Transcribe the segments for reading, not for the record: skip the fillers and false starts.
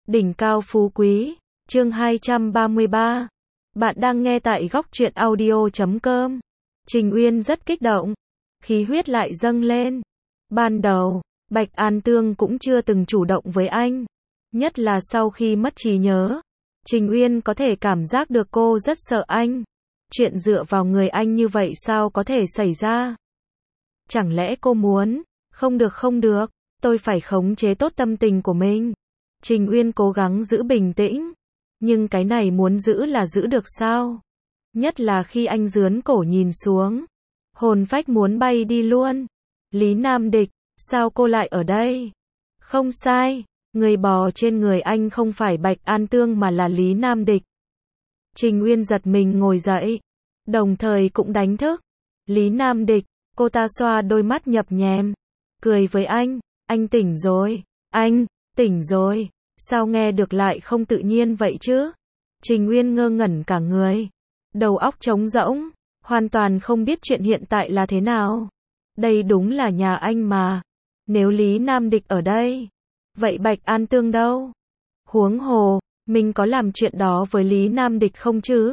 Đỉnh cao phú quý, chương 233. Bạn đang nghe tại góc truyện audio.com. Trình Uyên rất kích động, khí huyết lại dâng lên. Ban đầu, Bạch An Tương cũng chưa từng chủ động với anh, nhất là sau khi mất trí nhớ. Trình Uyên có thể cảm giác được cô rất sợ anh. Chuyện dựa vào người anh như vậy sao có thể xảy ra? Chẳng lẽ cô muốn? Không được, tôi phải khống chế tốt tâm tình của mình. Trình Uyên cố gắng giữ bình tĩnh, nhưng cái này muốn giữ là giữ được sao? Nhất là khi anh giướn cổ nhìn xuống, hồn phách muốn bay đi luôn. Lý Nam Địch, sao cô lại ở đây? Không sai, người bò trên người anh không phải Bạch An Tương mà là Lý Nam Địch. Trình Uyên giật mình ngồi dậy, đồng thời cũng đánh thức Lý Nam Địch. Cô ta xoa đôi mắt nhập nhèm, cười với anh tỉnh rồi, anh tỉnh rồi, sao nghe được lại không tự nhiên vậy chứ? Trình Uyên ngơ ngẩn cả người, đầu óc trống rỗng, hoàn toàn không biết chuyện hiện tại là thế nào. Đây đúng là nhà anh mà, nếu Lý Nam Địch ở đây, vậy Bạch An Tương đâu? Huống hồ, mình có làm chuyện đó với Lý Nam Địch không chứ?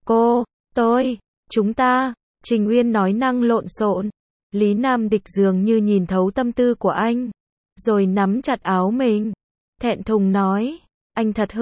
Chúng ta, Trình Uyên nói năng lộn xộn. Lý Nam Địch dường như nhìn thấu tâm tư của anh, rồi nắm chặt áo mình, thẹn thùng nói, anh thật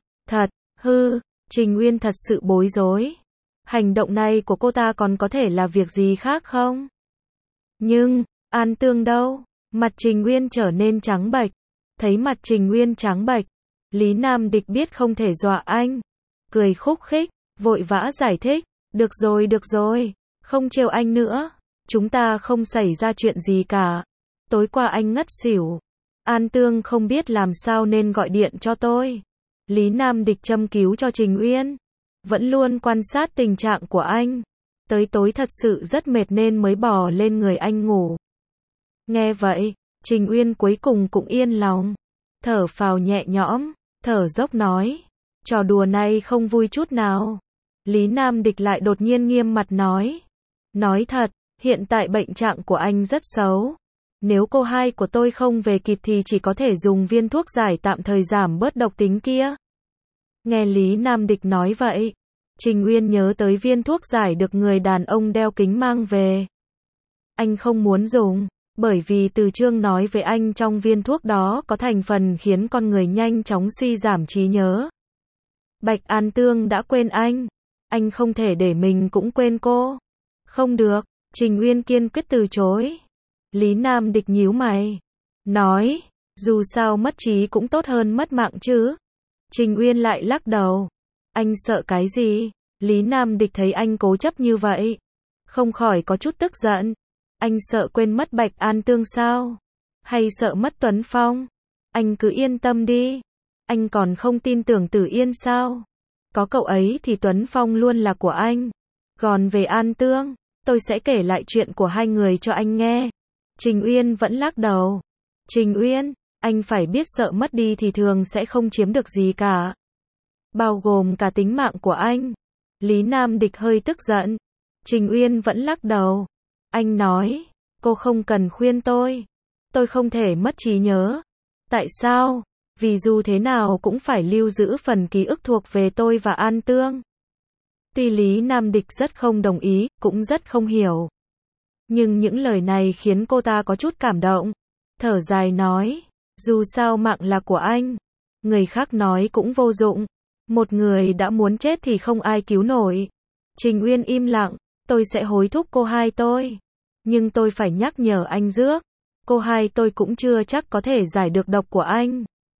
hư. Trình Uyên thật sự bối rối. Hành động này của cô ta còn có thể là việc gì khác không? Nhưng, An Tương đâu? Mặt Trình Uyên trở nên trắng bệch. Thấy mặt Trình Uyên trắng bệch, Lý Nam Địch biết không thể dọa anh, cười khúc khích, vội vã giải thích, được rồi, không trêu anh nữa. Chúng ta không xảy ra chuyện gì cả. Tối qua anh ngất xỉu. An Tương không biết làm sao nên gọi điện cho tôi. Lý Nam Địch châm cứu cho Trình Uyên, vẫn luôn quan sát tình trạng của anh. Tới tối thật sự rất mệt nên mới bò lên người anh ngủ. Nghe vậy, Trình Uyên cuối cùng cũng yên lòng, thở phào nhẹ nhõm, thở dốc nói, trò đùa này không vui chút nào. Lý Nam Địch lại đột nhiên nghiêm mặt nói thật, hiện tại bệnh trạng của anh rất xấu. Nếu cô hai của tôi không về kịp thì chỉ có thể dùng viên thuốc giải tạm thời giảm bớt độc tính kia. Nghe Lý Nam Địch nói vậy, Trình Uyên nhớ tới viên thuốc giải được người đàn ông đeo kính mang về. Anh không muốn dùng, bởi vì Từ Chương nói với anh trong viên thuốc đó có thành phần khiến con người nhanh chóng suy giảm trí nhớ. Bạch An Tương đã quên anh không thể để mình cũng quên cô. Không được. Trình Uyên kiên quyết từ chối. Lý Nam Địch nhíu mày, nói, dù sao mất trí cũng tốt hơn mất mạng chứ. Trình Uyên lại lắc đầu. Anh sợ cái gì? Lý Nam Địch thấy anh cố chấp như vậy, không khỏi có chút tức giận. Anh sợ quên mất Bạch An Tương sao? Hay sợ mất Tuấn Phong? Anh cứ yên tâm đi. Anh còn không tin tưởng Tử Yên sao? Có cậu ấy thì Tuấn Phong luôn là của anh. Còn về An Tương, tôi sẽ kể lại chuyện của hai người cho anh nghe. Trình Uyên vẫn lắc đầu. Trình Uyên, anh phải biết sợ mất đi thì thường sẽ không chiếm được gì cả, bao gồm cả tính mạng của anh. Lý Nam Địch hơi tức giận. Trình Uyên vẫn lắc đầu. Anh nói, cô không cần khuyên tôi không thể mất trí nhớ. Tại sao? Vì dù thế nào cũng phải lưu giữ phần ký ức thuộc về tôi và An Tương. Tuy Lý Nam Địch rất không đồng ý, cũng rất không hiểu, nhưng những lời này khiến cô ta có chút cảm động. Thở dài nói, dù sao mạng là của anh, người khác nói cũng vô dụng. Một người đã muốn chết thì không ai cứu nổi. Trình Uyên im lặng, tôi sẽ hối thúc cô hai tôi, nhưng tôi phải nhắc nhở anh trước, cô hai tôi cũng chưa chắc có thể giải được độc của anh.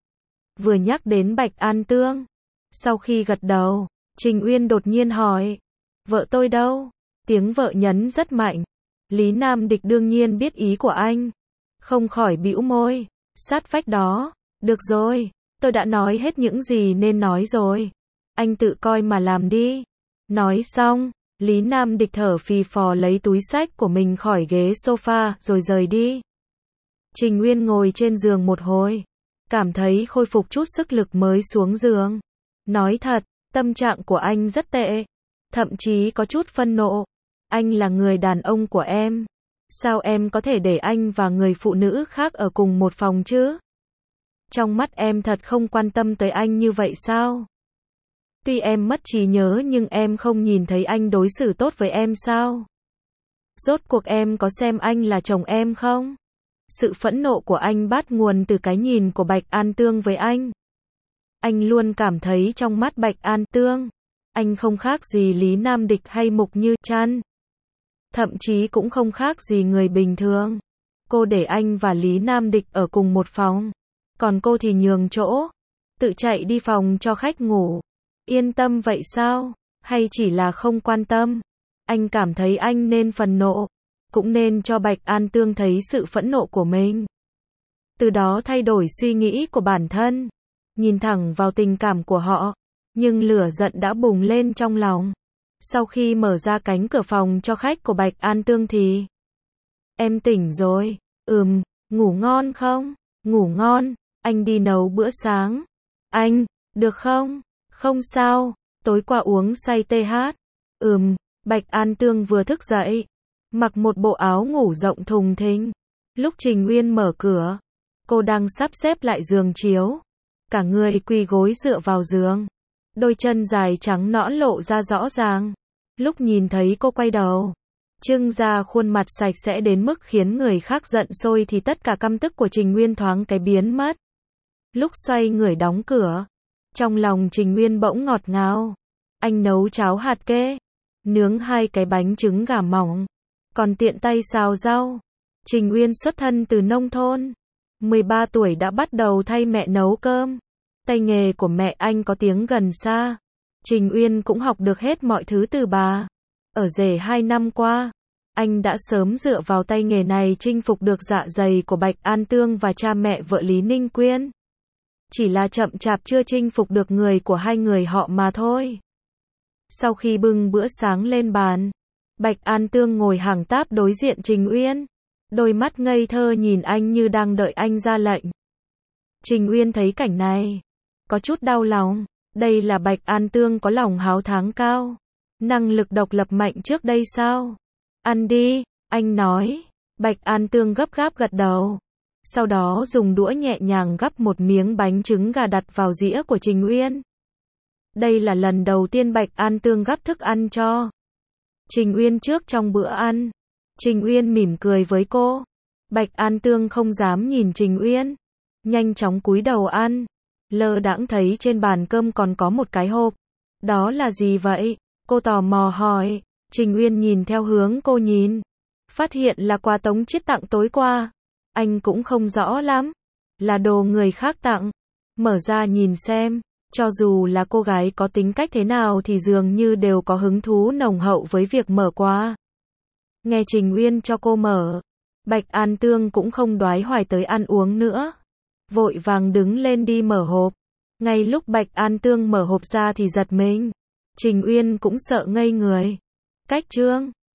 Vừa nhắc đến Bạch An Tương, sau khi gật đầu, Trình Uyên đột nhiên hỏi, vợ tôi đâu? Tiếng vợ nhấn rất mạnh. Lý Nam Địch đương nhiên biết ý của anh, không khỏi bĩu môi, sát vách đó. Được rồi, tôi đã nói hết những gì nên nói rồi, anh tự coi mà làm đi. Nói xong, Lý Nam Địch thở phì phò lấy túi xách của mình khỏi ghế sofa rồi rời đi. Trình Uyên ngồi trên giường một hồi, cảm thấy khôi phục chút sức lực mới xuống giường. Nói thật, tâm trạng của anh rất tệ, thậm chí có chút phân nộ. Anh là người đàn ông của em, sao em có thể để anh và người phụ nữ khác ở cùng một phòng chứ? Trong mắt em thật không quan tâm tới anh như vậy sao? Tuy em mất trí nhớ nhưng em không nhìn thấy anh đối xử tốt với em sao? Rốt cuộc em có xem anh là chồng em không? Sự phẫn nộ của anh bắt nguồn từ cái nhìn của Bạch An Tương với anh. Anh luôn cảm thấy trong mắt Bạch An Tương, anh không khác gì Lý Nam Địch hay Mục Như Trăn. Thậm chí cũng không khác gì người bình thường. Cô để anh và Lý Nam Địch ở cùng một phòng. Còn cô thì nhường chỗ, tự chạy đi phòng cho khách ngủ. Yên tâm vậy sao? Hay chỉ là không quan tâm? Anh cảm thấy anh nên phẫn nộ, cũng nên cho Bạch An Tương thấy sự phẫn nộ của mình. Từ đó thay đổi suy nghĩ của bản thân, nhìn thẳng vào tình cảm của họ, nhưng lửa giận đã bùng lên trong lòng. Sau khi mở ra cánh cửa phòng cho khách của Bạch An Tương thì: Em tỉnh rồi, ngủ ngon không? Ngủ ngon, anh đi nấu bữa sáng. Anh, được không? Không sao, tối qua uống say TH. Bạch An Tương vừa thức dậy, mặc một bộ áo ngủ rộng thùng thình. Lúc Trình Uyên mở cửa, cô đang sắp xếp lại giường chiếu. Cả người quỳ gối dựa vào giường. Đôi chân dài trắng nõn lộ ra rõ ràng. Lúc nhìn thấy cô quay đầu, trưng ra khuôn mặt sạch sẽ đến mức khiến người khác giận sôi thì tất cả căm tức của Trình Uyên thoáng cái biến mất. Lúc xoay người đóng cửa, trong lòng Trình Uyên bỗng ngọt ngào. Anh nấu cháo hạt kê, nướng 2 cái bánh trứng gà mỏng, còn tiện tay xào rau. Trình Uyên xuất thân từ nông thôn, 13 tuổi đã bắt đầu thay mẹ nấu cơm. Tay nghề của mẹ anh có tiếng gần xa. Trình Uyên cũng học được hết mọi thứ từ bà. Ở rể 2 năm qua, anh đã sớm dựa vào tay nghề này chinh phục được dạ dày của Bạch An Tương và cha mẹ vợ Lý Ninh Quyên. Chỉ là chậm chạp chưa chinh phục được người của hai người họ mà thôi. Sau khi bưng bữa sáng lên bàn, Bạch An Tương ngồi hàng táp đối diện Trình Uyên. Đôi mắt ngây thơ nhìn anh như đang đợi anh ra lệnh. Trình Uyên thấy cảnh này, có chút đau lòng. Đây là Bạch An Tương có lòng háo thắng cao, năng lực độc lập mạnh trước đây sao? Ăn đi, anh nói. Bạch An Tương gấp gáp gật đầu. Sau đó dùng đũa nhẹ nhàng gắp một miếng bánh trứng gà đặt vào dĩa của Trình Uyên. Đây là lần đầu tiên Bạch An Tương gắp thức ăn cho Trình Uyên trước trong bữa ăn. Trình Uyên mỉm cười với cô. Bạch An Tương không dám nhìn Trình Uyên, nhanh chóng cúi đầu ăn. Lơ đãng thấy trên bàn cơm còn có một cái hộp. Đó là gì vậy? Cô tò mò hỏi. Trình Uyên nhìn theo hướng cô nhìn, phát hiện là quà Tống Chiết tặng tối qua. Anh cũng không rõ lắm, là đồ người khác tặng. Mở ra nhìn xem, cho dù là cô gái có tính cách thế nào thì dường như đều có hứng thú nồng hậu với việc mở quà. Nghe Trình Uyên cho cô mở, Bạch An Tương cũng không đoái hoài tới ăn uống nữa, vội vàng đứng lên đi mở hộp. Ngay lúc Bạch An Tương mở hộp ra thì giật mình. Trình Uyên cũng sợ ngây người. Cách chương